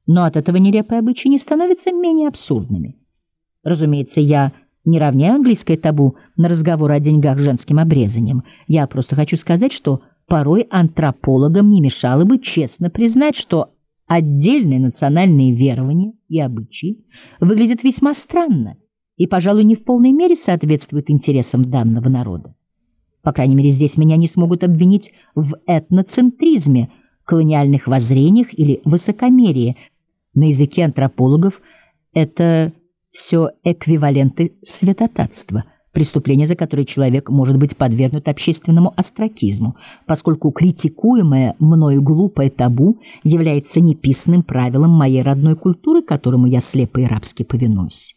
Но от этого нелепые обычаи не становятся менее абсурдными. Разумеется, я не равняю английское табу на разговор о деньгах женским обрезанием. Я просто хочу сказать, что порой антропологам не мешало бы честно признать, что отдельные национальные верования и обычаи выглядят весьма странно и, пожалуй, не в полной мере соответствуют интересам данного народа. По крайней мере, здесь меня не смогут обвинить в этноцентризме, колониальных воззрениях или высокомерии. На языке антропологов это все эквиваленты святотатства, преступление, за которое человек может быть подвергнут общественному остракизму, поскольку критикуемое мною глупое табу является неписанным правилом моей родной культуры, которому я слепо и рабски повинуюсь.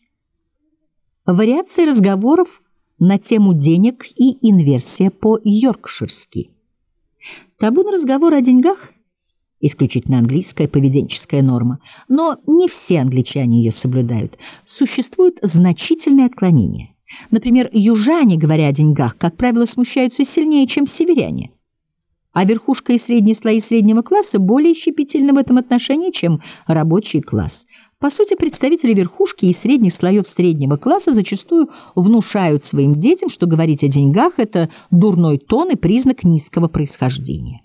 Вариации разговоров на тему денег и инверсия по-йоркширски. Табу на разговор о деньгах – исключительно английская поведенческая норма, но не все англичане ее соблюдают. Существуют значительные отклонения. Например, южане, говоря о деньгах, как правило, смущаются сильнее, чем северяне. А верхушка и средние слои среднего класса более щепетильны в этом отношении, чем рабочий класс. По сути, представители верхушки и средних слоев среднего класса зачастую внушают своим детям, что говорить о деньгах – это дурной тон и признак низкого происхождения.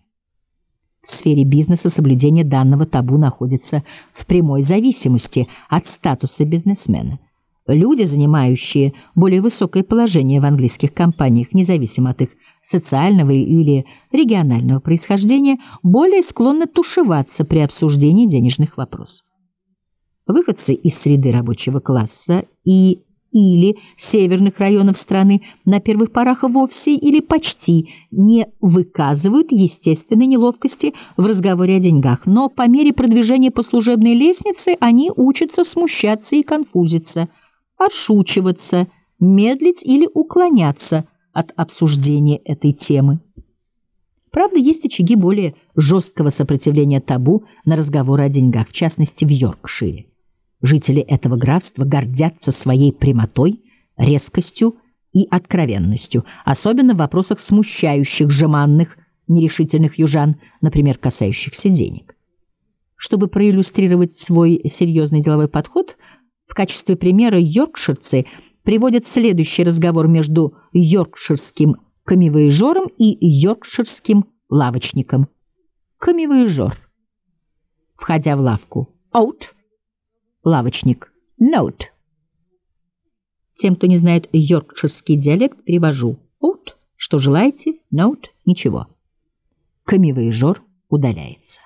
В сфере бизнеса соблюдение данного табу находится в прямой зависимости от статуса бизнесмена. Люди, занимающие более высокое положение в английских компаниях, независимо от их социального или регионального происхождения, более склонны тушеваться при обсуждении денежных вопросов. Выходцы из среды рабочего класса или северных районов страны на первых порах вовсе или почти не выказывают естественной неловкости в разговоре о деньгах, но по мере продвижения по служебной лестнице они учатся смущаться и конфузиться, отшучиваться, медлить или уклоняться от обсуждения этой темы. Правда, есть очаги более жесткого сопротивления табу на разговоры о деньгах, в частности в Йоркшире. Жители этого графства гордятся своей прямотой, резкостью и откровенностью, особенно в вопросах смущающих жеманных, нерешительных южан, например, касающихся денег. Чтобы проиллюстрировать свой серьезный деловой подход, в качестве примера йоркширцы приводят следующий разговор между йоркширским камевояжером и йоркширским лавочником. Камевояжер, входя в лавку: «Out». Лавочник: «Note». Тем, кто не знает йоркширский диалект, перевожу: «Out» — что желаете, «note» — ничего. Камевояжер удаляется.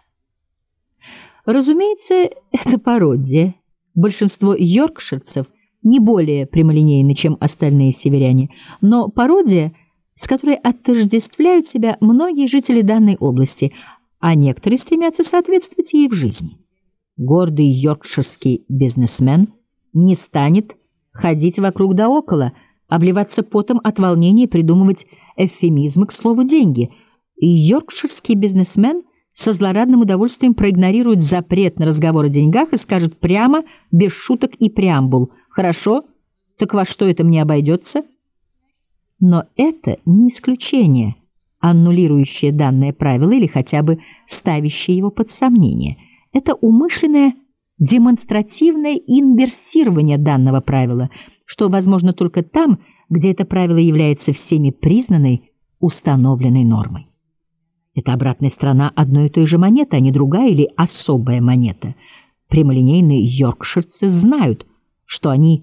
Разумеется, это пародия. Большинство йоркширцев не более прямолинейны, чем остальные северяне, но пародия, с которой отождествляют себя многие жители данной области, а некоторые стремятся соответствовать ей в жизни. Гордый йоркширский бизнесмен не станет ходить вокруг да около, обливаться потом от волнения и придумывать эвфемизмы к слову «деньги». И йоркширский бизнесмен со злорадным удовольствием проигнорирует запрет на разговор о деньгах и скажет прямо, без шуток и преамбул: «Хорошо, так во что это мне обойдется?» Но это не исключение, аннулирующее данное правило или хотя бы ставящее его под сомнение. Это умышленное демонстративное инверсирование данного правила, что возможно только там, где это правило является всеми признанной, установленной нормой. Это обратная сторона одной и той же монеты, а не другая или особая монета. Прямолинейные йоркширцы знают, что они